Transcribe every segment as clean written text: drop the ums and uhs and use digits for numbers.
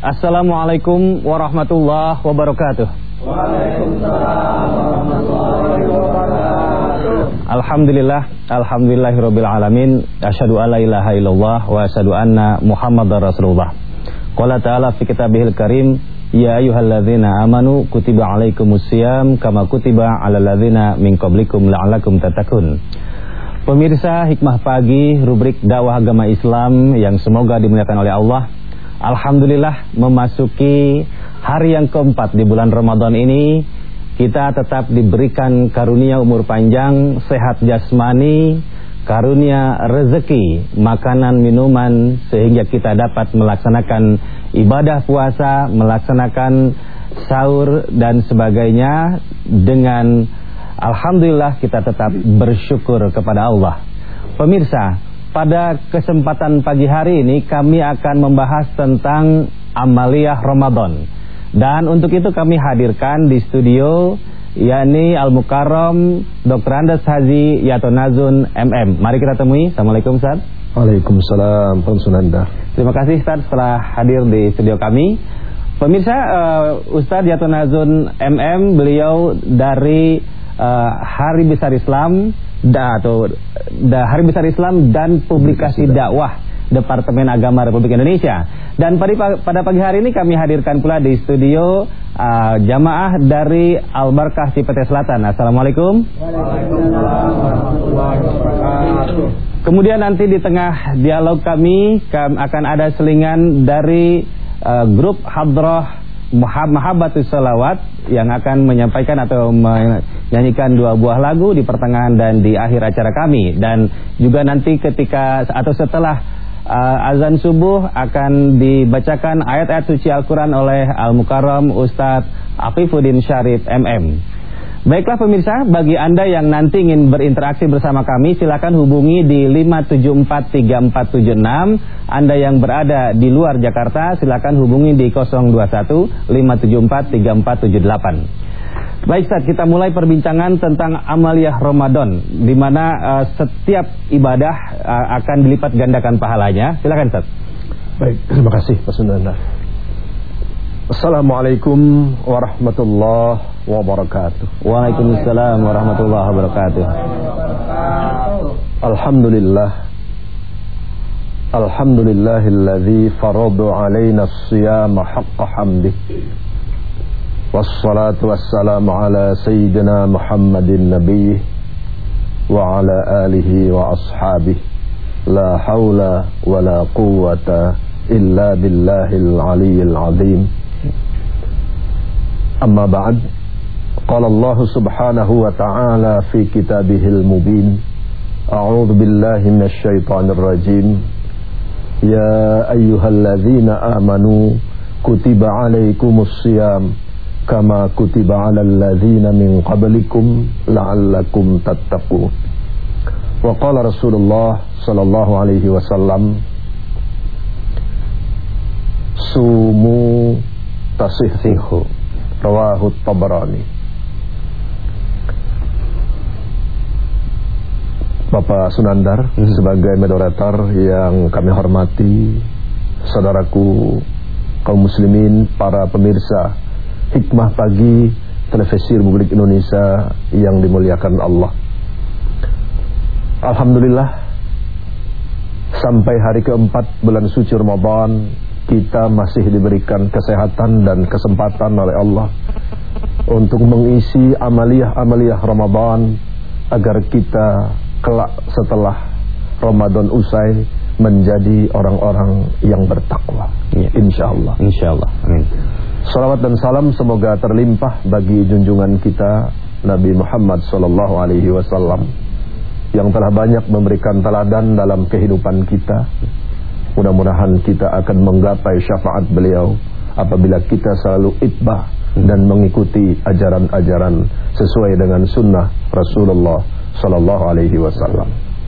Assalamualaikum warahmatullahi wabarakatuh. Waalaikumsalam warahmatullahi wabarakatuh. Alhamdulillahirabbil alamin. Asyhadu alla ilaha illallah wa asyhadu anna Muhammadar Rasulullah. Qala ta'ala fi kitabihil karim, ya ayyuhalladzina amanu kutiba alaikumusiyam kama kutiba alal ladzina min qablikum la'allakum tattaqun. Pemirsa Hikmah Pagi, rubrik dakwah agama Islam yang semoga dimuliakan oleh Allah. Alhamdulillah memasuki hari yang keempat di bulan Ramadan ini, kita tetap diberikan karunia umur panjang, sehat jasmani, karunia rezeki, makanan, minuman, sehingga kita dapat melaksanakan ibadah puasa, melaksanakan sahur dan sebagainya dengan alhamdulillah kita tetap bersyukur kepada Allah. Pemirsa, pada kesempatan pagi hari ini kami akan membahas tentang amaliyah Ramadan. Dan untuk itu kami hadirkan di studio yakni Al-Mukarram Dr. Andes Haji Yatonazun MM. Mari kita temui. Assalamualaikum Ustaz. Waalaikumsalam Pak Sunanda. Terima kasih Ustaz setelah hadir di studio kami. Pemirsa, Ustaz Yatonazun MM, beliau dari Hari Besar Islam Hari Besar Islam dan Publikasi Dakwah Departemen Agama Republik Indonesia. Dan pada pagi hari ini kami hadirkan pula di studio jamaah dari Al-Barkah Cipete Selatan. Assalamualaikum. Waalaikumsalam warahmatullahi wabarakatuh. Kemudian nanti di tengah dialog kami akan ada selingan dari grup Hadrah Mahabbatus Salawat yang akan menyampaikan atau menyanyikan 2 buah lagu di pertengahan dan di akhir acara kami. Dan juga nanti ketika atau setelah azan subuh akan dibacakan ayat-ayat suci Al-Quran oleh Al-Mukarram Ustadz Afifuddin Syarif MM. Baiklah pemirsa, bagi Anda yang nanti ingin berinteraksi bersama kami, silakan hubungi di 5743476. Anda yang berada di luar Jakarta, silakan hubungi di 021-574-3478. Baik Ustaz, kita mulai perbincangan tentang amaliyah Ramadan, di mana setiap ibadah akan dilipat gandakan pahalanya. Silakan Ustaz. Baik, terima kasih Pak Sunanda. Assalamualaikum warahmatullahi wabarakatuh. Waalaikumsalam warahmatullahi wabarakatuh. Alhamdulillahilladzi farada alaina as-siyama haqqa hamdih. Wassalatu wassalamu ala sayyidina Muhammadin nabiyih wa ala alihi wa ashabihi. La haula wa la quwwata illa billahil aliyyil azim. Amma ba'd, qala Allah subhanahu wa ta'ala fi kitabihil mubin, a'udzu billahi minasy syaithanir rajim. Ya ayyuhalladzina amanu kutiba alaikumus shiyam kama kutiba alal ladzina min qablikum la'allakum tattaqun. Wa qala Rasulullah sallallahu alaihi wasallam, sumu tasihhu. Rawahu Tabarani. Bapak Sunandar, sebagai moderator yang kami hormati, saudaraku kaum muslimin, para pemirsa Hikmah Pagi Televisi Republik Indonesia yang dimuliakan Allah. Alhamdulillah, sampai hari keempat bulan suci Ramadan, kita masih diberikan kesehatan dan kesempatan oleh Allah untuk mengisi amaliyah Ramadan, agar kita kelak setelah Ramadan usai menjadi orang-orang yang bertakwa. Insyaallah. Insyaallah. Amin. Salawat dan salam semoga terlimpah bagi junjungan kita Nabi Muhammad SAW yang telah banyak memberikan teladan dalam kehidupan kita. Mudah-mudahan kita akan menggapai syafaat beliau apabila kita selalu itbah dan mengikuti ajaran-ajaran sesuai dengan sunnah Rasulullah sallallahu alaihi wasallam.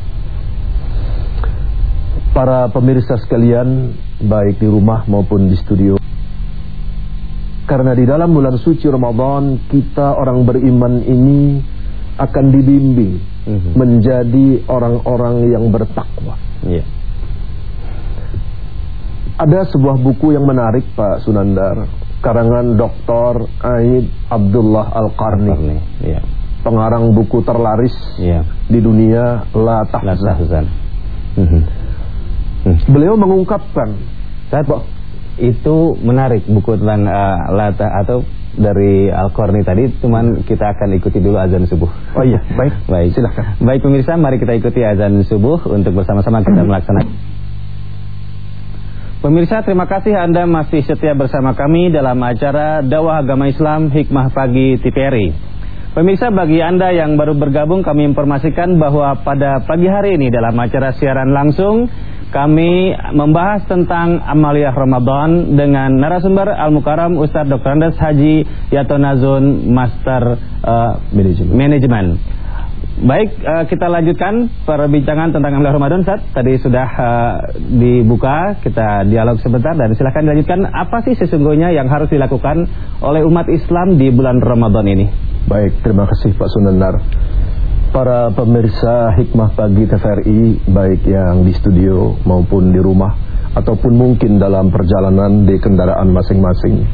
Para pemirsa sekalian, baik di rumah maupun di studio, karena di dalam bulan suci Ramadan kita orang beriman ini akan dibimbing menjadi orang-orang yang bertakwa. Ada sebuah buku yang menarik Pak Sunandar, karangan Dr. Aid Abdullah Al-Qarni. Ya. Pengarang buku terlaris di dunia, La Tahzan. Beliau mengungkapkan, itu menarik buku tentang atau dari Al-Qarni tadi, cuman kita akan ikuti dulu azan subuh. Oh iya, baik, silakan. Baik pemirsa, mari kita ikuti azan subuh untuk bersama-sama kita melaksanakan. Pemirsa, terima kasih Anda masih setia bersama kami dalam acara Dakwah Agama Islam Hikmah Pagi TVRI. Pemirsa, bagi Anda yang baru bergabung, kami informasikan bahwa pada pagi hari ini dalam acara siaran langsung kami membahas tentang amaliyah Ramadan dengan narasumber Al-Mukarram Ustadz Dr. Andes Haji Yatonazun, Master Manajemen. Baik, kita lanjutkan perbincangan tentang amaliyah Ramadan, Ustadz. Tadi sudah dibuka, kita dialog sebentar dan silahkan dilanjutkan. Apa sih sesungguhnya yang harus dilakukan oleh umat Islam di bulan Ramadan ini? Baik, terima kasih Pak Sunandar. Para pemirsa Hikmah Pagi TVRI, baik yang di studio maupun di rumah, ataupun mungkin dalam perjalanan di kendaraan masing-masing.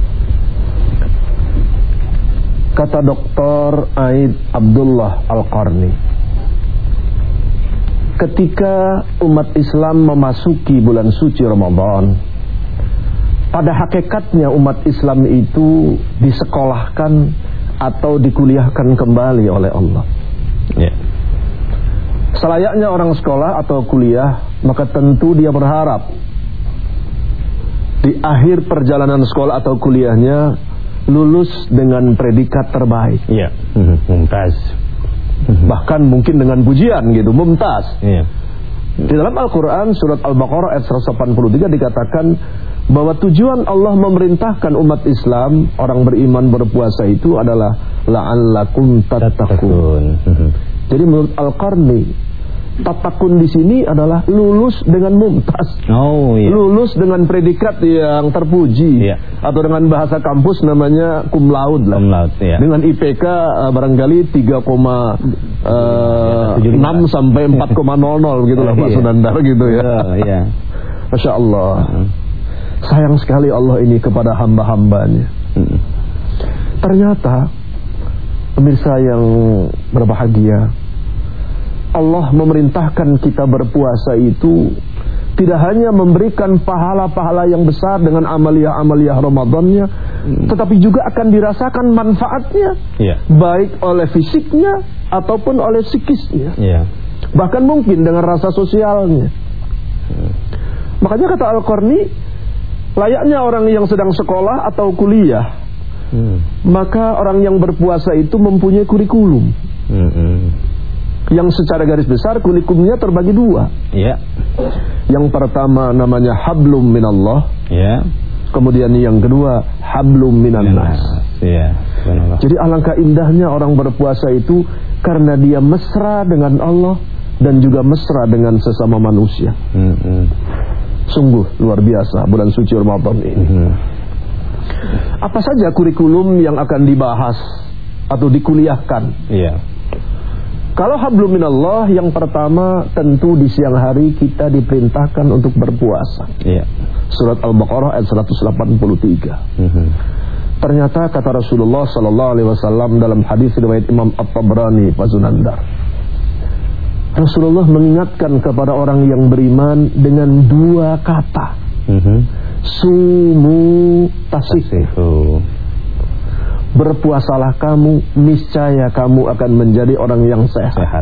Kata Dr. Aid Abdullah Al-Qarni, ketika umat Islam memasuki bulan suci Ramadan, pada hakikatnya umat Islam itu disekolahkan atau dikuliahkan kembali oleh Allah. Selayaknya orang sekolah atau kuliah, maka tentu dia berharap di akhir perjalanan sekolah atau kuliahnya lulus dengan predikat terbaik. Mumtaz. Bahkan mungkin dengan pujian gitu, mumtaz. Di dalam Al-Quran surat Al-Baqarah ayat 183 dikatakan bahwa tujuan Allah memerintahkan umat Islam, orang beriman berpuasa itu adalah la'allakum tattaqun. Jadi menurut Al-Qarni, tatakun di sini adalah lulus dengan mumtaz. Lulus dengan predikat yang terpuji. Atau dengan bahasa kampus namanya cum laude lah. Dengan IPK barangkali 3,6 sampai 4,00 gitu lah Pak Sunandar gitu ya. Masya Allah. Sayang sekali Allah ini kepada hamba-hambanya. Ternyata pemirsa yang berbahagia, Allah memerintahkan kita berpuasa itu tidak hanya memberikan pahala-pahala yang besar dengan amaliyah-amaliyah Ramadannya, tetapi juga akan dirasakan manfaatnya, baik oleh fisiknya ataupun oleh psikisnya, bahkan mungkin dengan rasa sosialnya. Makanya kata Al-Qarni, layaknya orang yang sedang sekolah atau kuliah, maka orang yang berpuasa itu mempunyai kurikulum. Yang secara garis besar kurikulumnya terbagi dua. Yang pertama namanya hablum minallah. Kemudian yang kedua hablum minannas. Jadi alangkah indahnya orang berpuasa itu karena dia mesra dengan Allah dan juga mesra dengan sesama manusia. Sungguh luar biasa bulan suci Ramadan ini. Apa saja kurikulum yang akan dibahas atau dikuliahkan? Kalau hablum minallah, yang pertama tentu di siang hari kita diperintahkan untuk berpuasa. Surat Al-Baqarah ayat 183. Ternyata kata Rasulullah sallallahu alaihi wasallam dalam hadis riwayat Imam At-Tabrani, Pak Sunandar, Rasulullah mengingatkan kepada orang yang beriman dengan dua kata. Sumu tasihu. Berpuasalah kamu, niscaya kamu akan menjadi orang yang sehat.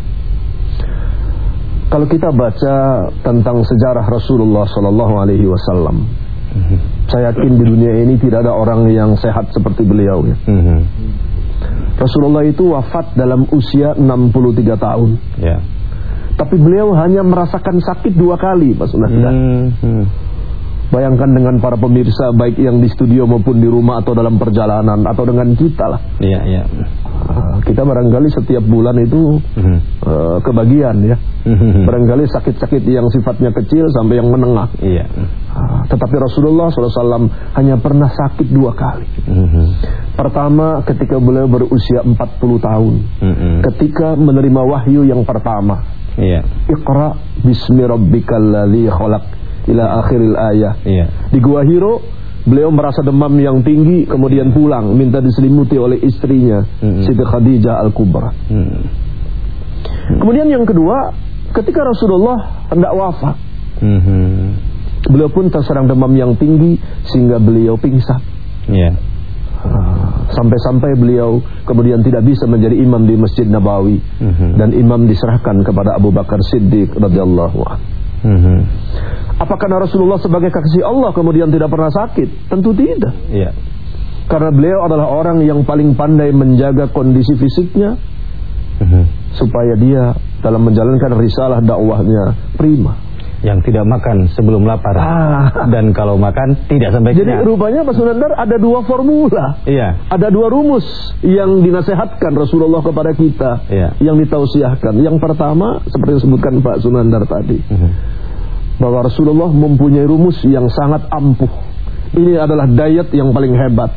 Kalau kita baca tentang sejarah Rasulullah sallallahu alaihi wasallam, saya yakin di dunia ini tidak ada orang yang sehat seperti beliau ya. Rasulullah itu wafat dalam usia 63 tahun. Tapi beliau hanya merasakan sakit 2 kali, Pak Sunandar. Bayangkan dengan para pemirsa baik yang di studio maupun di rumah atau dalam perjalanan atau dengan kita lah. Kita barangkali setiap bulan itu kebagian ya. Barangkali sakit-sakit yang sifatnya kecil sampai yang menengah. Tetapi Rasulullah SAW hanya pernah sakit 2 kali. Pertama ketika beliau berusia 40 tahun. Ketika menerima wahyu yang pertama. Iqra bismi rabbikal ladzi khalaq. ila akhiril ayah. Di Gua Hiro beliau merasa demam yang tinggi, kemudian pulang minta diselimuti oleh istrinya Siti Khadijah Al-Kubra. Kemudian yang kedua, ketika Rasulullah hendak wafat, beliau pun terserang demam yang tinggi sehingga beliau pingsan. Sampai-sampai beliau kemudian tidak bisa menjadi imam di Masjid Nabawi, dan imam diserahkan kepada Abu Bakar Siddiq radhiyallahu anhu. Apakah karena Rasulullah sebagai kekasih Allah kemudian tidak pernah sakit? Tentu tidak. Karena beliau adalah orang yang paling pandai menjaga kondisi fisiknya, supaya dia dalam menjalankan risalah dakwahnya prima. Yang tidak makan sebelum lapar, dan kalau makan tidak sampai kenyang. Jadi rupanya Pak Sunandar ada dua formula, ada dua rumus yang dinasehatkan Rasulullah kepada kita, yang ditausiahkan. Yang pertama seperti yang disebutkan Pak Sunandar tadi, bahwa Rasulullah mempunyai rumus yang sangat ampuh. Ini adalah diet yang paling hebat.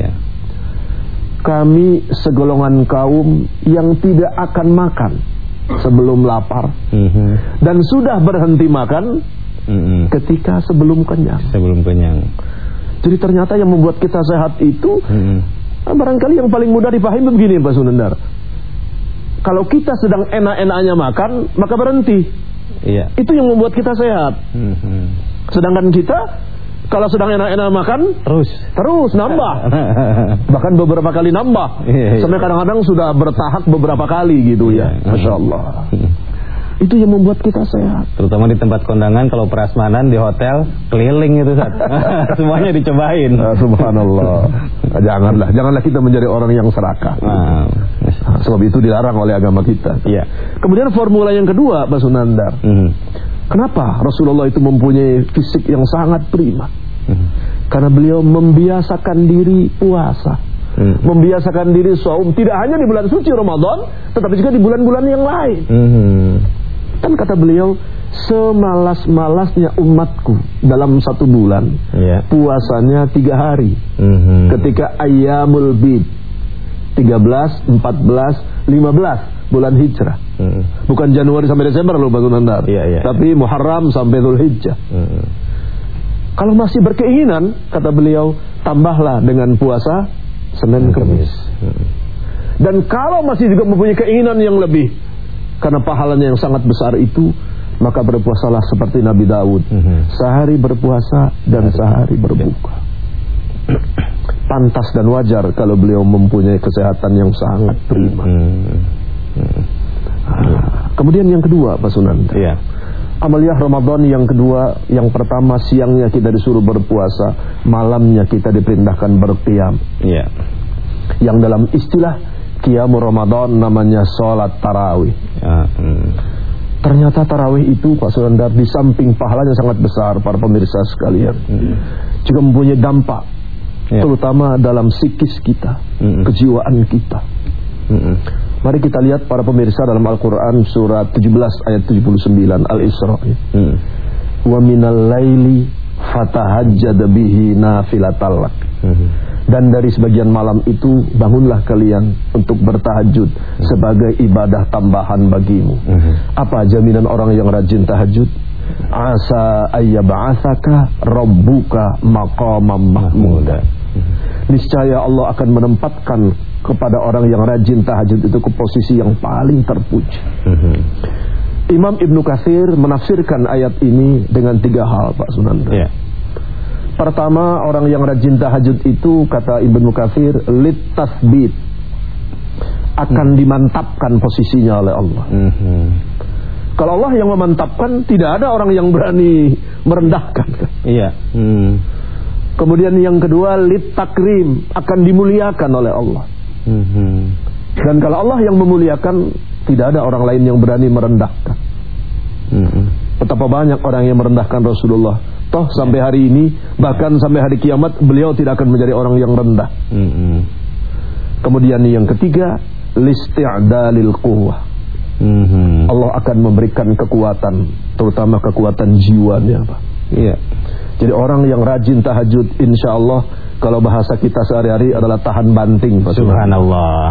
Kami segolongan kaum yang tidak akan makan sebelum lapar, dan sudah berhenti makan ketika sebelum kenyang. Jadi ternyata yang membuat kita sehat itu barangkali yang paling mudah dipahami begini Pak Sunandar. Kalau kita sedang enak-enaknya makan, maka berhenti. Itu yang membuat kita sehat. Sedangkan kita kalau sedang enak-enak makan terus nambah, bahkan beberapa kali nambah, sampai kadang-kadang sudah bertahap beberapa kali gitu ya. Masya Allah. Itu yang membuat kita sehat. Terutama di tempat kondangan, kalau prasmanan di hotel keliling itu semuanya dicobain. Subhanallah. Janganlah kita menjadi orang yang serakah. Sebab itu dilarang oleh agama kita. Kemudian formula yang kedua Pak Sunandar, kenapa Rasulullah itu mempunyai fisik yang sangat prima? Karena beliau membiasakan diri puasa, membiasakan diri saum, tidak hanya di bulan suci Ramadan, tetapi juga di bulan-bulan yang lain. Kan kata beliau, semalas-malasnya umatku dalam satu bulan, puasanya 3 hari. Ketika Ayyamul Bid, 13, 14, 15 bulan hijrah. Bukan Januari sampai Desember loh Pak Sunandar, tapi Muharram sampai Dzulhijjah. Kalau masih berkeinginan, kata beliau, tambahlah dengan puasa Senin Kamis. Dan kalau masih juga mempunyai keinginan yang lebih, karena pahalanya yang sangat besar itu, maka berpuasalah seperti Nabi Daud, sehari berpuasa dan sehari berbuka. Pantas dan wajar kalau beliau mempunyai kesehatan yang sangat prima. Kemudian yang kedua Pak Sunandar, amaliyah Ramadan yang kedua, yang pertama siangnya kita disuruh berpuasa, malamnya kita diperintahkan berqiyam. Yang dalam istilah qiyamul Ramadan namanya sholat tarawih. Ternyata tarawih itu Pak Sunandar, di samping pahalanya sangat besar para pemirsa sekalian, juga mempunyai dampak, terutama dalam psikis kita, kejiwaan kita. Mari kita lihat para pemirsa dalam Al-Quran surat 17 ayat 79 Al-Isra. Wa minal laili fatahajjad bihi nafilatal lak. Dan dari sebagian malam itu bangunlah kalian untuk bertahajud sebagai ibadah tambahan bagimu. Apa jaminan orang yang rajin tahajud? Asa ayyab'atsaka rabbuka maqaman mahmuda. Niscaya Allah akan menempatkan kepada orang yang rajin tahajud itu ke posisi yang paling terpuji. Imam Ibnu Katsir menafsirkan ayat ini dengan 3 hal Pak Sunandar. Pertama, orang yang rajin tahajud itu, kata Ibnu Katsir, lit tasbit, akan dimantapkan posisinya oleh Allah. Kalau Allah yang memantapkan, tidak ada orang yang berani merendahkan. Kemudian yang kedua, lit takrim, akan dimuliakan oleh Allah. Dan kalau Allah yang memuliakan, tidak ada orang lain yang berani merendahkan. Betapa banyak orang yang merendahkan Rasulullah. Toh sampai hari ini, bahkan sampai hari kiamat, beliau tidak akan menjadi orang yang rendah. Kemudian yang ketiga, listi'dalil quwwah. Allah akan memberikan kekuatan, terutama kekuatan jiwanya, Pak. Jadi orang yang rajin tahajud, insya Allah, kalau bahasa kita sehari-hari adalah tahan banting, Pak. Subhanallah.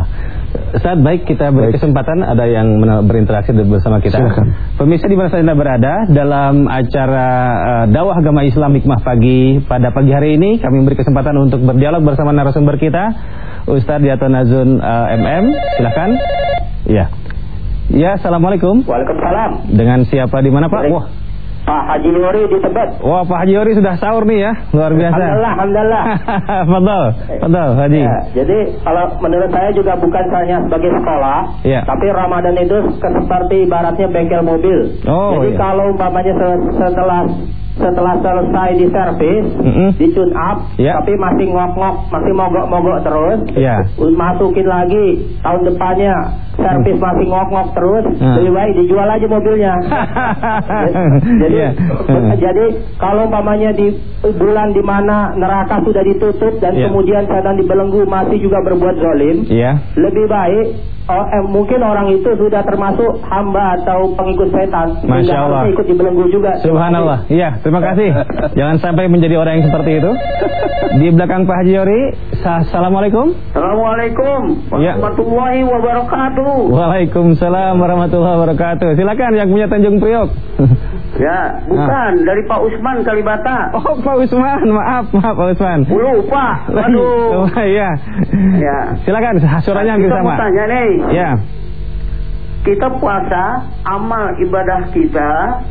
Saat baik kita beri kesempatan ada yang berinteraksi bersama kita. Silakan. Pemirsa di mana saja Anda berada dalam acara dakwah agama Islam Hikmah Pagi pada pagi hari ini, kami beri kesempatan untuk berdialog bersama narasumber kita, Ustadz Yato Nazun MM. Silakan. Ya. Ya, assalamualaikum. Waalaikumsalam. Dengan siapa di mana Pak? Wah, Pak Haji Yori di Tebet. wah, Pak Haji Yori sudah sahur nih ya, luar biasa. Alhamdulillah. Fadol, Haji. Ya, jadi kalau menurut saya juga bukan hanya sebagai sekolah, Ya. tapi Ramadan itu seperti ibaratnya bengkel mobil. Oh, jadi ya. kalau umpamanya setelah selesai di servis, di tune up, Ya. tapi masih ngok-ngok, masih mogok-mogok terus, Ya. masukin lagi tahun depannya servis masih ngok-ngok terus, lebih baik dijual aja mobilnya. Jadi, Ya. jadi kalau umpamanya di bulan di mana neraka sudah ditutup dan Ya. kemudian setan dibelenggu masih juga berbuat zalim, Iya. lebih baik mungkin orang itu sudah termasuk hamba atau pengikut setan, Masya sehingga Allah. harusnya ikut dibelenggu juga. Subhanallah. Iya, terima kasih. Jangan sampai menjadi orang yang seperti itu. Di belakang Pak Haji Yori, assalamualaikum. Assalamualaikum Ya. warahmatullahi wabarakatuh. Waalaikumsalam warahmatullahi wabarakatuh. Silakan yang punya Tanjung Priok. Ya, bukan dari Pak Usman Kalibata. Oh, Pak Usman, maaf Pak Usman. Lupa. Aduh. Oh, iya. Ya. Silakan, suaranya hampir Kita mau sama. tanya nih. Ya. Kita puasa, amal ibadah kita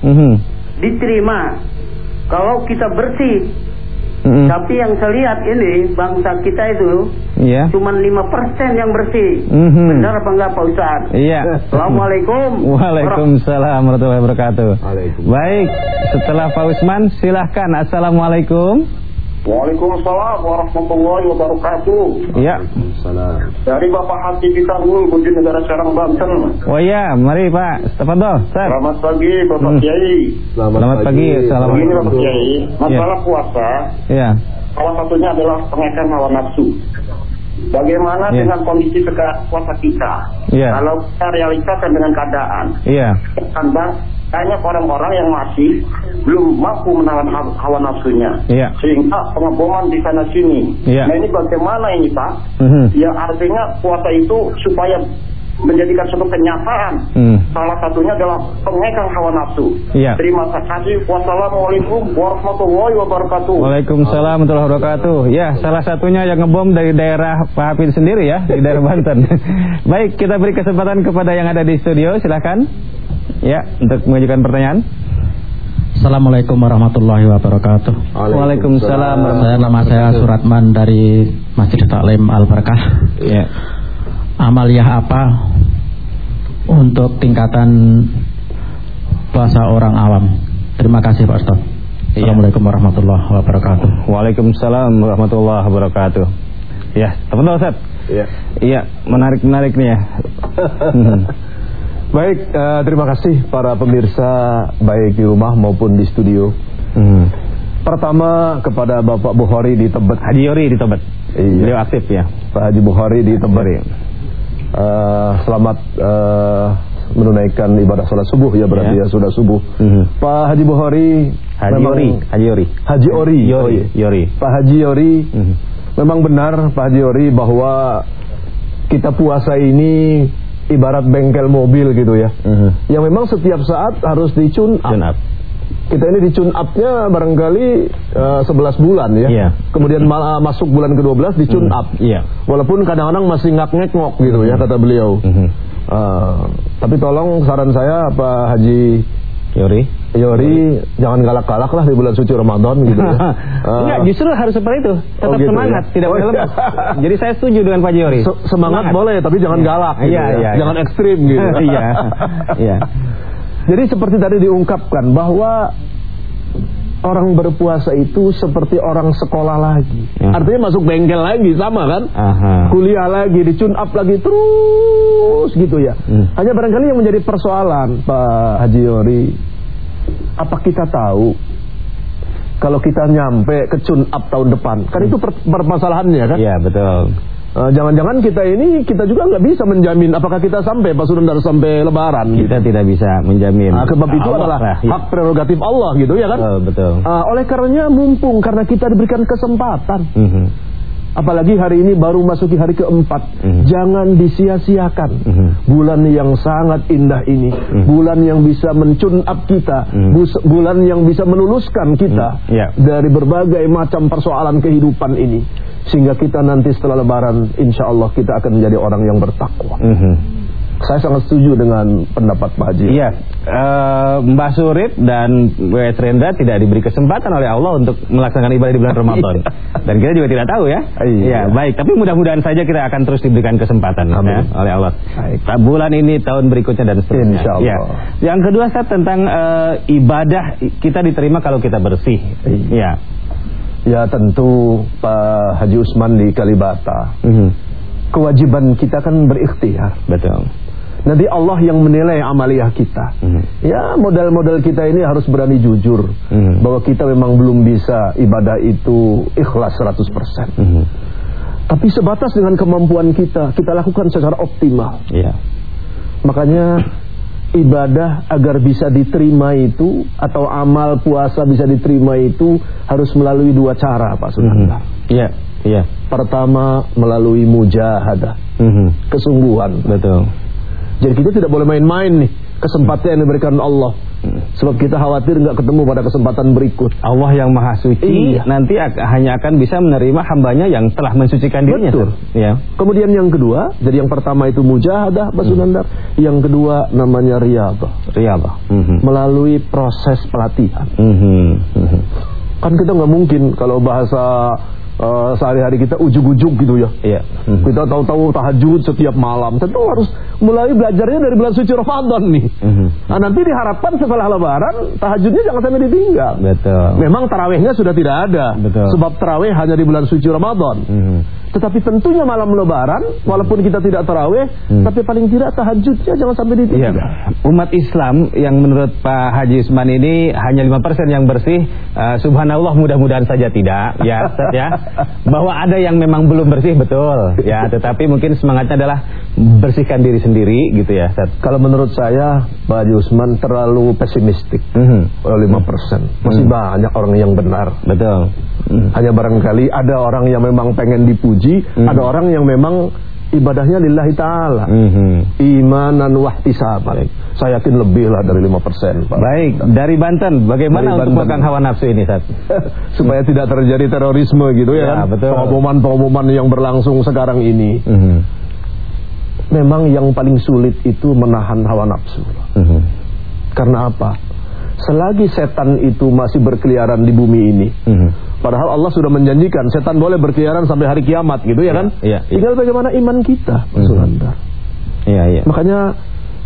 diterima kalau kita bersih. Tapi yang saya lihat ini bangsa kita itu Iya. cuma 5% yang bersih. Benar apa enggak Pak Ustaz? Iya. Assalamualaikum. Waalaikumsalam warahmatullahi wabarakatuh. Baik, setelah Pak Usman silahkan. Assalamualaikum. Waalaikumsalam warahmatullahi wabarakatuh. Iya. Dari Bapak Hati Bitarul, Kunci Negara Serang, Banten. Oh iya, mari Pak. Tafadhol, Ustaz. Selamat pagi Bapak Kiai. Selamat pagi. Begini Assalamualaikum. Bapak Kiai, masalah puasa Iya. salah satunya adalah pengekang hawa nafsu. Bagaimana Ya. dengan kondisi puasa kita? Ya. Kalau kita realisakan dengan keadaan, Iya. kan banyak orang-orang yang masih belum mampu menahan hawa nafsunya, Iya. sehingga pengeboman di sana sini. Iya. Nah ini bagaimana ini Pak? Ya artinya puasa itu supaya menjadikan suatu kenyataan. Salah satunya adalah pengekang hawa nafsu. Iya. Terima kasih. Wassalamualaikum warahmatullahi wabarakatuh. Waalaikumsalam warahmatullahi wabarakatuh. Ya, salah satunya yang ngebom dari daerah Pak Hafid sendiri ya, di daerah Banten. Baik, kita beri kesempatan kepada yang ada di studio, silakan. Ya, untuk mengajukan pertanyaan. Assalamualaikum warahmatullahi wabarakatuh. Waalaikumsalam. Nama saya Suratman dari Masjid Taklim Al Barakah. Ya. Amaliyah apa untuk tingkatan puasa orang awam? Terima kasih Pak Ustaz. Assalamualaikum warahmatullahi wabarakatuh. Waalaikumsalam warahmatullahi wabarakatuh. Ya, teman-teman Ustaz. Iya. Iya, menarik nih ya. Baik, terima kasih para pemirsa baik di rumah maupun di studio. Pertama kepada Bapak Bukhari di Tebet. Haji Yori di Tebet. Iya. Beliau aktif ya. Pak Haji Bukhari di Tebet. Selamat menunaikan ibadah salat subuh ya, berarti ya sudah subuh. Pak Haji Bukhari, Haji Yori. Pak Haji Yori, memang benar Pak Haji Yori bahwa kita puasa ini ibarat bengkel mobil gitu ya. Yang memang setiap saat harus di-tune up. Kita ini di-tune up-nya barangkali 11 bulan ya. Iya. Kemudian masuk bulan ke-12 di-tune up. Iya. Walaupun kadang-kadang masih ngak-ngek-ngok gitu ya kata beliau. Tapi tolong saran saya Pak Haji Yori jangan galak-galak lah di bulan suci Ramadan gitu ya. Enggak, justru harus seperti itu. Tetap gitu semangat, ya? tidak boleh lemah. Jadi saya setuju dengan Pak Yori. Semangat boleh, tapi jangan galak gitu ya. Jangan ekstrim gitu. Iya. Jadi seperti tadi diungkapkan bahwa orang berpuasa itu seperti orang sekolah lagi. Artinya masuk bengkel lagi, sama kan? Kuliah lagi, di-tune up lagi terus gitu ya. Hanya barangkali yang menjadi persoalan Pak Haji Yori, apa kita tahu kalau kita nyampe ke tune up tahun depan? Kan itu permasalahannya kan? Iya, betul. Jangan-jangan kita juga nggak bisa menjamin apakah kita sampai Pak Surendar sampai Lebaran. Kita tidak bisa menjamin. Sebab itu adalah hak prerogatif Allah gitu ya kan. Betul. Oleh karenanya mumpung karena kita diberikan kesempatan, Apalagi hari ini baru masuki hari keempat. Jangan disia-siakan bulan yang sangat indah ini, bulan yang bisa mencun up kita, bulan yang bisa meluluskan kita dari berbagai macam persoalan kehidupan ini, sehingga kita nanti setelah Lebaran insya Allah kita akan menjadi orang yang bertakwa. Saya sangat setuju dengan pendapat Pak Haji. Iya, Mbak Surip dan W.S. Rendra tidak diberi kesempatan oleh Allah untuk melaksanakan ibadah di bulan Ramadan. Dan kita juga tidak tahu ya. Iya, baik. Tapi mudah-mudahan saja kita akan terus diberikan kesempatan ya, oleh Allah. Baik. Bulan ini, tahun berikutnya dan seterusnya. Insya Allah. Ya. Yang kedua, Ustaz, tentang ibadah kita diterima kalau kita bersih. Iya. Ya, tentu Pak Haji Usman di Kalibata. Kewajiban kita kan berikhtiar. Betul. Nanti Allah yang menilai amaliyah kita. Ya, modal-modal kita ini harus berani jujur bahwa kita memang belum bisa ibadah itu ikhlas 100%. Tapi sebatas dengan kemampuan kita lakukan secara optimal. Makanya ibadah agar bisa diterima itu, atau amal puasa bisa diterima itu, harus melalui dua cara, Pak Sunandar. Pertama, melalui mujahadah, kesungguhan. Betul. Jadi kita tidak boleh main-main nih kesempatan yang diberikan Allah. Sebab kita khawatir nggak ketemu pada kesempatan berikut. Allah yang maha suci nanti hanya akan bisa menerima hambanya yang telah mensucikan dirinya. Betul. Ya. Kemudian yang kedua, jadi yang pertama itu mujahadah, Pak Sunandar. Yang kedua namanya riyadhah. Melalui proses pelatihan. Kan kita nggak mungkin kalau bahasa sehari-hari kita ujug-ujug gitu ya. Kita tahu-tahu tahajud setiap malam. Tentu harus mulai belajarnya dari bulan suci Ramadan nih. Nah, nanti diharapkan setelah Lebaran tahajudnya jangan sampai ditinggal. Betul. Memang tarawihnya sudah tidak ada. Betul. Sebab tarawih hanya di bulan suci Ramadan. Tetapi tentunya malam Lebaran, walaupun kita tidak tarawih, tapi paling tidak tahajudnya jangan sampai ditinggal. Umat Islam yang menurut Pak Haji Usman ini hanya 5% yang bersih. Subhanallah, mudah-mudahan saja tidak. Ya, Ustaz, ya. Bahwa ada yang memang belum bersih, betul. Ya, tetapi mungkin semangatnya adalah bersihkan diri sendiri gitu ya, Ustaz. Kalau menurut saya Pak Haji Usman terlalu pesimistik. 5%. Masih banyak orang yang benar. Betul. Hanya barangkali ada orang yang memang pengen dipuji, ada orang yang memang ibadahnya lillahi ta'ala. Imanan wahtisaban. Saya yakin lebih lah dari 5%, Pak. Baik, dari Banten, bagaimana untuk megang hawa nafsu ini, Ustaz? Supaya tidak terjadi terorisme gitu ya, betul. Pengumuman-pengumuman yang berlangsung sekarang ini. Memang yang paling sulit itu menahan hawa nafsu. Karena apa? Selagi setan itu masih berkeliaran di bumi ini, padahal Allah sudah menjanjikan setan boleh berkeliaran sampai hari kiamat gitu ya kan? Tinggal bagaimana iman kita, Pak Sunandar. Makanya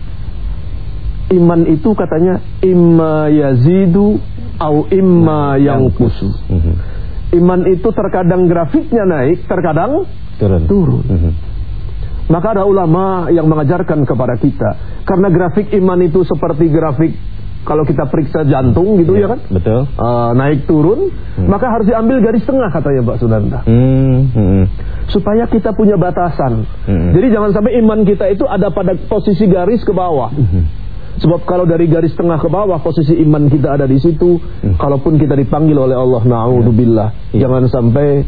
iman itu katanya imma yazidu au imma yanqusu. Iman itu terkadang grafiknya naik, terkadang turun. Maka ada ulama yang mengajarkan kepada kita, karena grafik iman itu seperti grafik kalau kita periksa jantung gitu ya kan, betul, naik turun, maka harus diambil garis tengah katanya Pak Sunanda, supaya kita punya batasan. Jadi jangan sampai iman kita itu ada pada posisi garis ke bawah. Sebab kalau dari garis tengah ke bawah posisi iman kita ada di situ, kalaupun kita dipanggil oleh Allah, na'udzubillah, jangan sampai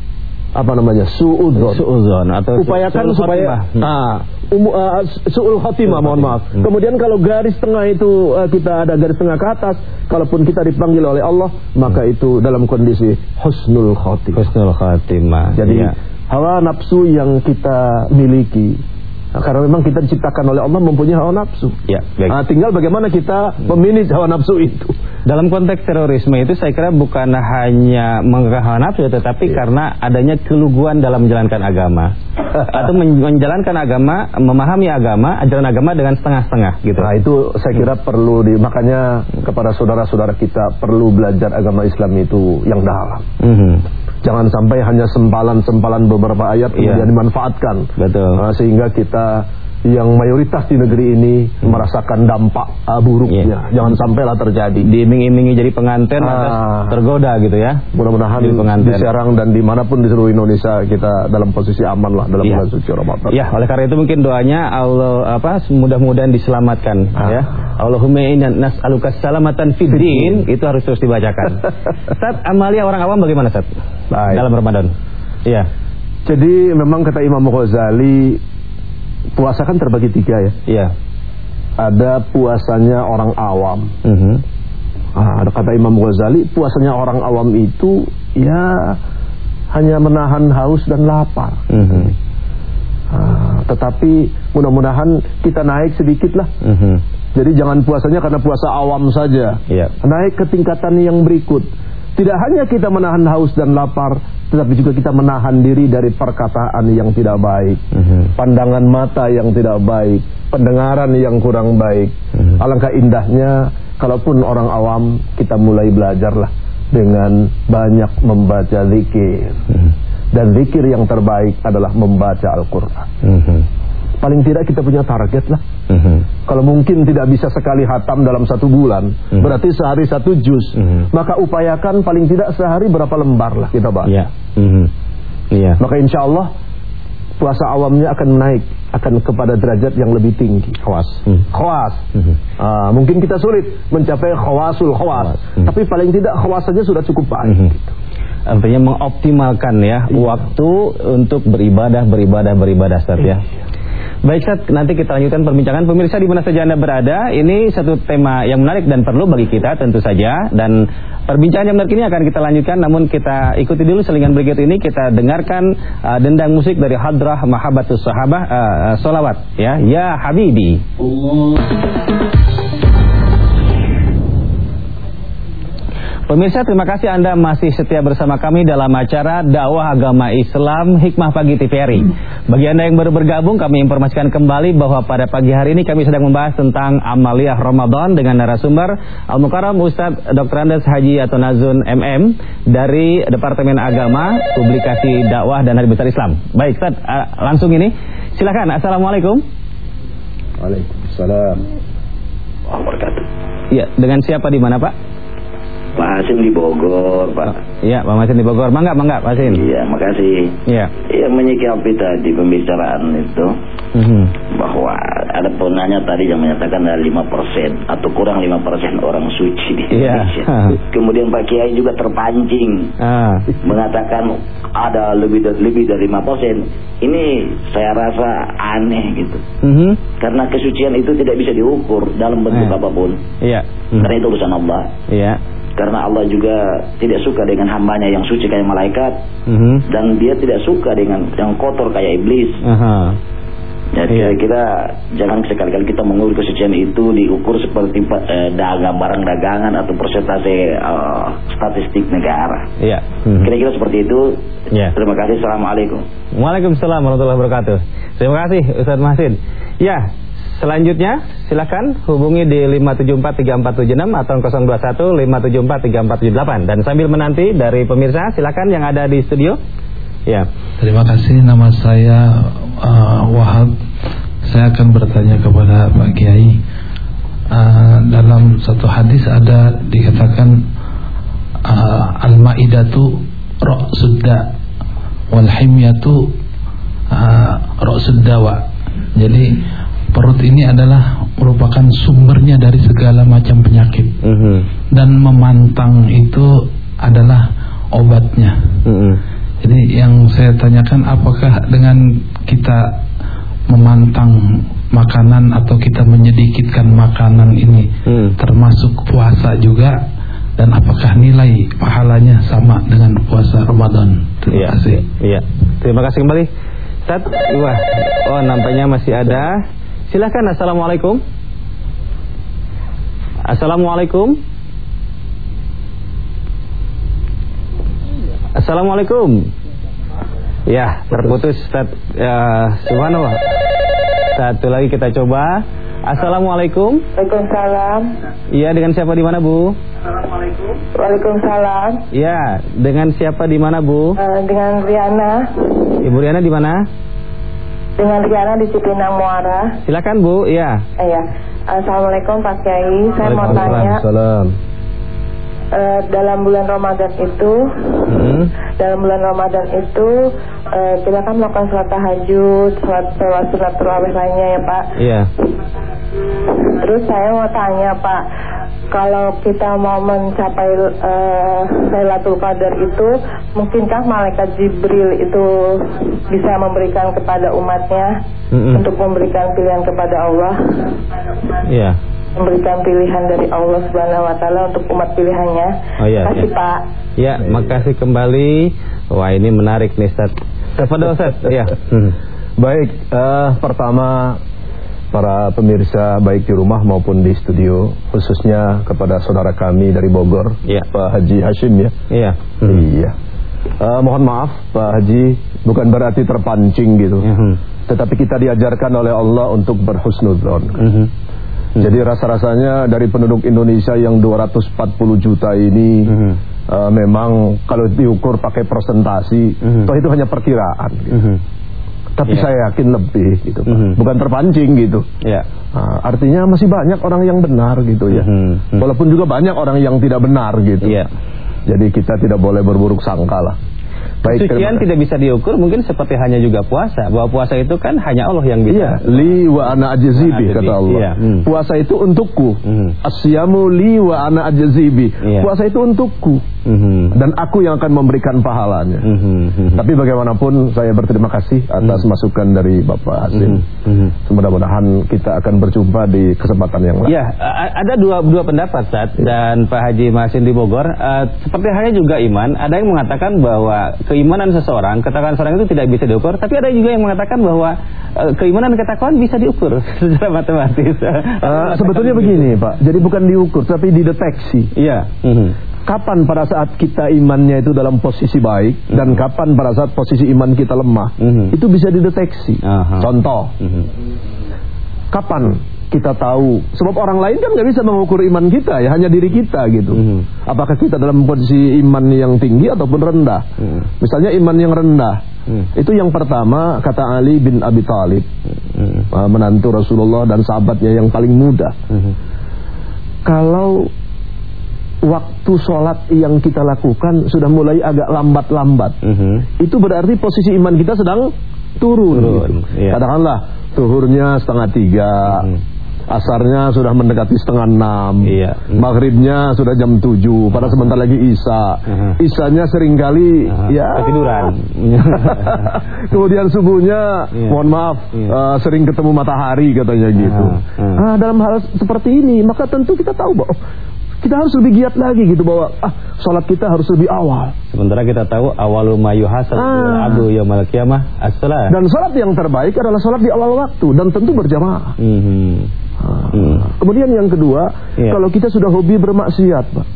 suudzon atau upayakan supaya su'ul khotimah, mohon maaf. Kemudian kalau garis tengah itu kita ada garis tengah ke atas, kalaupun kita dipanggil oleh Allah, maka itu dalam kondisi husnul khotimah. Jadi hawa nafsu yang kita miliki, karena memang kita diciptakan oleh Allah mempunyai hawa nafsu. Tinggal bagaimana kita memanage hawa nafsu itu. Dalam konteks terorisme itu saya kira bukan hanya mengganggu hawa nafsu, tetapi karena adanya keluguan dalam menjalankan agama atau menjalankan agama, memahami agama, ajaran agama dengan setengah-setengah gitu. Nah, itu saya kira perlu makanya kepada saudara-saudara kita perlu belajar agama Islam itu yang dalam. Jangan sampai hanya sempalan-sempalan beberapa ayat kemudian dimanfaatkan. Betul. Sehingga kita yang mayoritas di negeri ini merasakan dampak buruknya. Jangan sampailah terjadi. Diiming-imingi jadi pengantin, tergoda gitu ya. Mudah-mudahan di Serang dan dimanapun di seluruh Indonesia kita dalam posisi aman lah dalam bulan suci Ramadan. Ya, oleh karena itu mungkin doanya Allah mudah-mudahan diselamatkan ya. Allahumma inna nas'aluka salamatan fid din, itu harus terus dibacakan. Ustaz, amalia orang awam bagaimana, Ustaz? Dalam Ramadan. Iya. Jadi memang kata Imam Ghazali, puasa kan terbagi 3 ya. Iya. Ada puasanya orang awam. Ada kata Imam Ghazali, puasanya orang awam itu ya hanya menahan haus dan lapar. Tetapi mudah-mudahan kita naik sedikit lah. Jadi jangan puasanya karena puasa awam saja. Naik ke tingkatan yang berikut. Tidak hanya kita menahan haus dan lapar, tetapi juga kita menahan diri dari perkataan yang tidak baik, pandangan mata yang tidak baik, pendengaran yang kurang baik. Alangkah indahnya kalaupun orang awam, kita mulai belajarlah dengan banyak membaca zikir. Dan zikir yang terbaik adalah membaca Al-Quran. Paling tidak kita punya target lah. Kalau mungkin tidak bisa sekali hatam dalam 1 bulan, berarti sehari 1 juz. Maka upayakan paling tidak sehari berapa lembar lah kita baca. Maka insya Allah puasa awamnya akan naik, akan kepada derajat yang lebih tinggi. Khawas. Mungkin kita sulit mencapai khawasul khawas, tapi paling tidak khawas saja sudah cukup baik. Gitu. Artinya mengoptimalkan ya waktu untuk beribadah Ustaz ya. Baik Ustaz, nanti kita lanjutkan perbincangan. Pemirsa di mana saja Anda berada, ini satu tema yang menarik dan perlu bagi kita tentu saja. Dan perbincangan yang menarik ini akan kita lanjutkan, namun kita ikuti dulu selingan berikut ini. Kita dengarkan dendang musik dari Hadrah Mahabbatus Sahabah, Sholawat ya, Ya Habibi. Pemirsa, terima kasih Anda masih setia bersama kami dalam acara Dakwah Agama Islam Hikmah Pagi TVRI. Bagi Anda yang baru bergabung, kami informasikan kembali bahwa pada pagi hari ini kami sedang membahas tentang Amaliyah Ramadan dengan narasumber Al-Mukarram Ustadz Dr. Andes Haji Atonazun MM dari Departemen Agama, Publikasi Dakwah dan Hari Besar Islam. Baik Ustadz, langsung ini silakan. Assalamualaikum. Waalaikumsalam. Wabarakatuh. Ya, dengan siapa di mana Pak? Pak Hasim di Bogor, Pak. Iya, Pak Hasim di Bogor. Mangga, Pak Hasim. Iya, makasih. Iya. Iya, menyikapi tadi pembicaraan itu bahwa ada penanya tadi yang menyatakan ada 5% atau kurang 5% orang suci di Indonesia. Kemudian Pak Kiai juga terpancing mengatakan ada lebih dari 5%. Ini saya rasa aneh gitu. Karena kesucian itu tidak bisa diukur dalam bentuk apapun. Iya. Karena itu urusan Allah. Iya. Karena Allah juga tidak suka dengan hambanya yang suci kayak malaikat, dan dia tidak suka dengan yang kotor kayak iblis. Jadi kira-kira jangan sekali-kali kita mengukur kesucian itu diukur seperti barang dagangan atau persentase statistik negara. Iya. Kira-kira seperti itu. Terima kasih. Assalamualaikum. Waalaikumsalam warahmatullahi wabarakatuh. Terima kasih Ustaz Mahsin. Ya. Selanjutnya silakan hubungi di 5743476 atau 021 5743478. Dan sambil menanti dari pemirsa silakan yang ada di studio. Ya. Terima kasih, nama saya Wahab. Saya akan bertanya kepada Pak Kiai. Dalam satu hadis ada dikatakan al-ma'idatu ra'sudda wal himyatu ra'suddawa. Jadi perut ini adalah merupakan sumbernya dari segala macam penyakit, dan memantang itu adalah obatnya. Jadi yang saya tanyakan, apakah dengan kita memantang makanan atau kita menyedikitkan makanan ini termasuk puasa juga, dan apakah nilai pahalanya sama dengan puasa Ramadan? Terima kasih. Iya. Terima kasih kembali. Ustaz, nampaknya masih ada. Silakan. Assalamualaikum. Assalamualaikum. Assalamualaikum. Ya, terputus Ustaz. Subhanallah. Satu lagi kita coba. Assalamualaikum. Waalaikumsalam. Iya, dengan siapa di mana, Bu? Assalamualaikum. Waalaikumsalam. Iya, dengan siapa di mana, Bu? Dengan Riana. Ibu Riana di mana? Dengan Riana di Cipinang Muara. Silakan Bu, iya. Iya. Assalamualaikum Pak Kiai. Saya mau tanya. Dalam bulan Ramadan itu, kita kan melakukan sholat tahajud, sholat tarawih lainnya ya Pak. Iya. Terus saya mau tanya Pak, kalau kita mau mencapai Lailatul Qadar itu, mungkinkah malaikat Jibril itu bisa memberikan kepada umatnya untuk memberikan pilihan kepada Allah? Iya. Memberikan pilihan dari Allah Subhanahu wa taala untuk umat pilihannya. Makasih Pak. Ya, makasih kembali. Wah, ini menarik nih Ustaz. Kepada Ustaz, ya. Baik, pertama para pemirsa baik di rumah maupun di studio, khususnya kepada saudara kami dari Bogor, Pak Haji Hashim ya. Iya. Iya. Mohon maaf Pak Haji, bukan berarti terpancing gitu. Tetapi kita diajarkan oleh Allah untuk berhusnudzon. Jadi rasa-rasanya dari penduduk Indonesia yang 240 juta ini memang kalau diukur pakai persentasi, toh itu hanya perkiraan gitu. Tapi saya yakin lebih gitu Pak. Bukan terpancing gitu. Artinya masih banyak orang yang benar gitu ya. Walaupun juga banyak orang yang tidak benar gitu. Jadi kita tidak boleh berburuk sangka lah. Kesucian tidak bisa diukur, mungkin seperti hanya juga puasa, bahwa puasa itu kan hanya Allah yang bisa. Li wa ana ajzibi kata Allah. Puasa itu untukku. Asyamu li wa ana ajzibi. Puasa itu untukku. Dan aku yang akan memberikan pahalanya. Tapi bagaimanapun saya berterima kasih atas masukan dari Bapak Hasim. Mudah-mudahan kita akan berjumpa di kesempatan yang lain. Ya, ada dua pendapat Ustaz dan Pak Haji Masin di Bogor. Seperti halnya juga iman, ada yang mengatakan bahwa keimanan seseorang, ketakwaan seorang itu tidak bisa diukur, tapi ada juga yang mengatakan bahwa keimanan dan ketakwaan bisa diukur secara matematis. Sebetulnya begini Pak, jadi bukan diukur tapi dideteksi. Iya. Kapan pada saat kita imannya itu dalam posisi baik dan kapan pada saat posisi iman kita lemah, itu bisa dideteksi. Contoh, kapan kita tahu? Sebab orang lain kan nggak bisa mengukur iman kita ya, hanya diri kita gitu. Apakah kita dalam posisi iman yang tinggi ataupun rendah? Misalnya iman yang rendah, itu yang pertama kata Ali bin Abi Thalib, menantu Rasulullah dan sahabatnya yang paling muda. Kalau waktu sholat yang kita lakukan sudah mulai agak lambat-lambat, itu berarti posisi iman kita sedang turun gitu. Katakanlah zuhurnya 2:30, asarnya sudah mendekati 5:30, maghribnya sudah jam 7, pada sebentar lagi isya. Isyanya seringkali ketiduran. Kemudian subuhnya mohon maaf sering ketemu matahari katanya gitu. Dalam hal seperti ini maka tentu kita tahu bahwa kita harus lebih giat lagi gitu, bahwa sholat kita harus lebih awal. Sementara kita tahu awalu ma yuhasabu abdu yaumil qiyamah as-shalah. Dan sholat yang terbaik adalah sholat di awal waktu dan tentu berjamaah. Kemudian yang kedua, kalau kita sudah hobi bermaksiat Pak,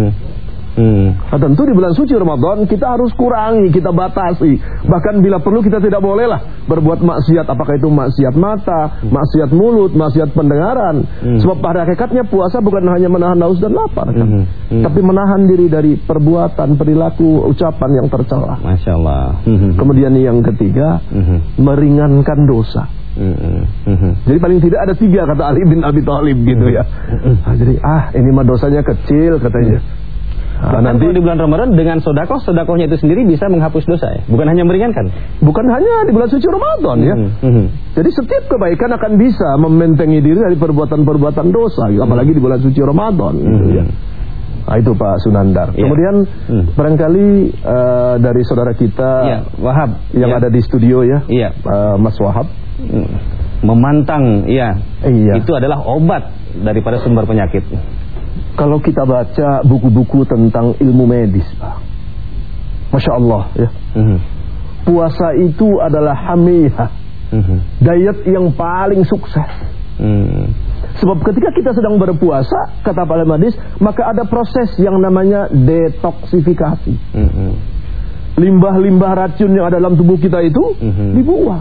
tentu di bulan suci Ramadan kita harus kurangi, kita batasi. Bahkan bila perlu kita tidak bolehlah berbuat maksiat, apakah itu maksiat mata, maksiat mulut, maksiat pendengaran. Sebab pada hakikatnya puasa bukan hanya menahan haus dan lapar kan? Tapi menahan diri dari perbuatan, perilaku, ucapan yang tercela. Masya Allah. Kemudian yang ketiga, meringankan dosa. Jadi paling tidak ada 3 kata Ali bin Abi Thalib gitu ya. Jadi ini mah dosanya kecil katanya. Nanti di bulan Ramadan dengan sodakohnya itu sendiri bisa menghapus dosa ya? Bukan hanya meringankan. Bukan hanya di bulan suci Ramadan ya. Jadi setiap kebaikan akan bisa membentengi diri dari perbuatan-perbuatan dosa, apalagi di bulan suci Ramadan gitu ya. Itu Pak Sunandar. Kemudian barangkali dari saudara kita Wahab yang ada di studio ya, Mas Wahab, memantang itu adalah obat daripada sumber penyakit. Kalau kita baca buku-buku tentang ilmu medis Pak, Masya Allah ya, puasa itu adalah hamiyah, diet yang paling sukses. Sebab ketika kita sedang berpuasa, kata para medis, maka ada proses yang namanya detoksifikasi. Limbah-limbah racun yang ada dalam tubuh kita itu dibuang.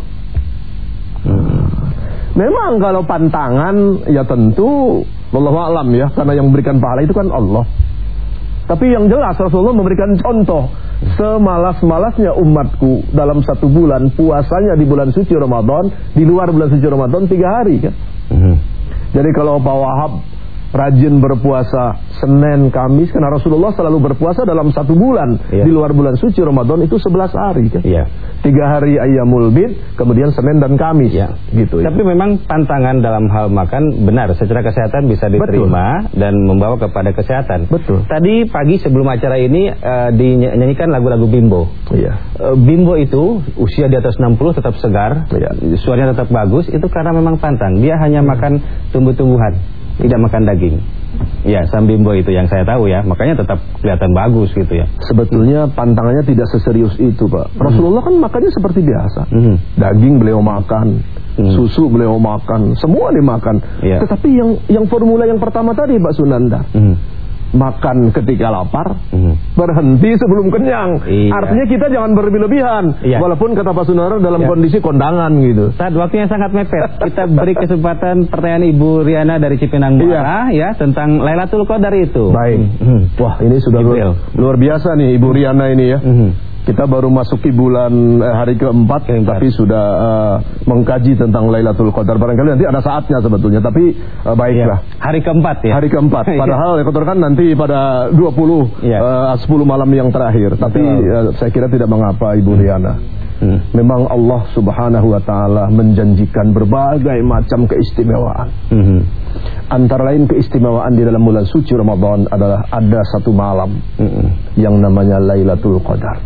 Memang kalau pantangan ya tentu wallahu a'lam ya, karena yang memberikan pahala itu kan Allah. Tapi yang jelas Rasulullah memberikan contoh, semalas-malasnya umatku dalam 1 bulan, puasanya di bulan suci Ramadan, di luar bulan suci Ramadan 3 hari kan. Jadi kalau Pak Wahab rajin berpuasa Senin, Kamis, karena Rasulullah selalu berpuasa dalam 1 bulan. Di luar bulan suci Ramadan itu 11 hari kan. 3 hari Ayyamul Bid, kemudian Senin dan Kamis. Gitu. Tapi memang pantangan dalam hal makan benar, secara kesehatan bisa diterima dan membawa kepada kesehatan. Betul. Tadi pagi sebelum acara ini dinyanyikan lagu-lagu Bimbo. Bimbo itu usia di atas 60 tetap segar, suaranya tetap bagus, itu karena memang pantang. Dia hanya makan tumbuh-tumbuhan, tidak makan daging. Ya, Sam Bimbo itu yang saya tahu ya, makanya tetap kelihatan bagus gitu ya. Sebetulnya pantangannya tidak seserius itu, Pak. Rasulullah kan makannya seperti biasa. Daging beliau makan, susu beliau makan, semua dimakan. Tetapi yang formula yang pertama tadi, Pak Sunanda, makan ketika lapar, berhenti sebelum kenyang. Artinya kita jangan berlebih-lebihan. Walaupun kata Pak Sunara dalam kondisi kondangan gitu. Saat waktunya sangat mepet, kita beri kesempatan pertanyaan Ibu Riana dari Cipinang Muara ya tentang Lailatul Qadar itu. Baik. Wah, ini sudah luar biasa nih Ibu Riana ini ya. Kita baru masuki bulan hari keempat, tapi sudah mengkaji tentang Lailatul Qadar. Barangkali nanti ada saatnya sebetulnya, tapi baiklah. Hari keempat ya. Hari keempat. Padahal Qadar kan nanti pada 10 malam yang terakhir. Tapi saya kira tidak mengapa Ibu Riana. Memang Allah Subhanahu wa taala menjanjikan berbagai macam keistimewaan. Antara lain keistimewaan di dalam bulan suci Ramadan adalah ada 1 malam yang namanya Lailatul Qadar.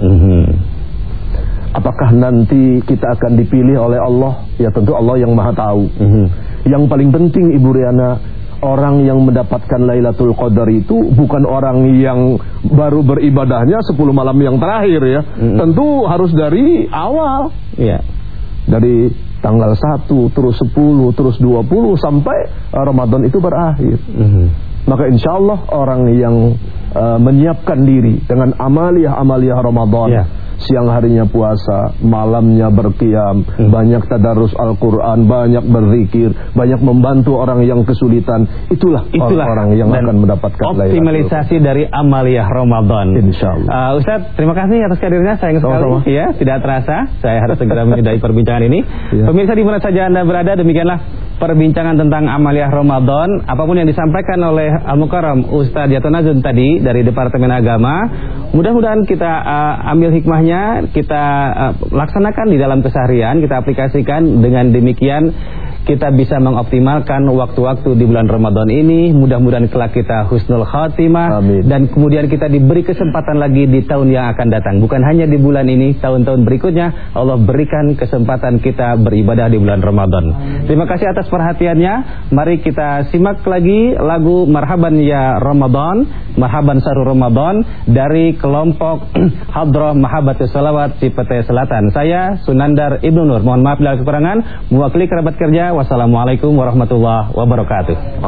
Apakah nanti kita akan dipilih oleh Allah? Ya tentu Allah yang Maha tahu. Yang paling penting Ibu Riana, orang yang mendapatkan Lailatul Qadar itu bukan orang yang baru beribadahnya 10 malam yang terakhir ya. Tentu harus dari awal. Dari tanggal 1, terus 10, terus 20 sampai Ramadan itu berakhir. Maka insya Allah orang yang menyiapkan diri dengan amaliyah Ramadan, siang harinya puasa, malamnya berqiyam, banyak tadarus Al-Quran, banyak berzikir, banyak membantu orang yang kesulitan, itulah orang yang akan mendapatkan optimalisasi dari amaliyah Ramadan. Insyaallah. Ustaz, terima kasih atas kehadirannya, sayang sekali ya, tidak terasa saya harus segera menyudahi perbincangan ini. Pemirsa di mana saja Anda berada, demikianlah perbincangan tentang amaliyah Ramadan. Apapun yang disampaikan oleh Al-Mukarram Ustaz Yaton Azun tadi dari Departemen Agama, mudah-mudahan kita ambil hikmahnya, kita laksanakan di dalam keseharian, kita aplikasikan. Dengan demikian kita bisa mengoptimalkan waktu-waktu di bulan Ramadan ini. Mudah-mudahan kelak kita husnul khatimah. Amin. Dan kemudian kita diberi kesempatan lagi di tahun yang akan datang. Bukan hanya di bulan ini, tahun-tahun berikutnya Allah berikan kesempatan kita beribadah di bulan Ramadan. Terima kasih atas perhatiannya. Mari kita simak lagi lagu Marhaban Ya Ramadan, Marhaban Saru Ramadan dari kelompok Hadroh Mahabbatus Salawat Cipete Selatan. Saya Sunandar Ibnu Nur. Mohon maaf bila kekurangan. Mewakili kerabat kerja. Wassalamualaikum warahmatullahi wabarakatuh.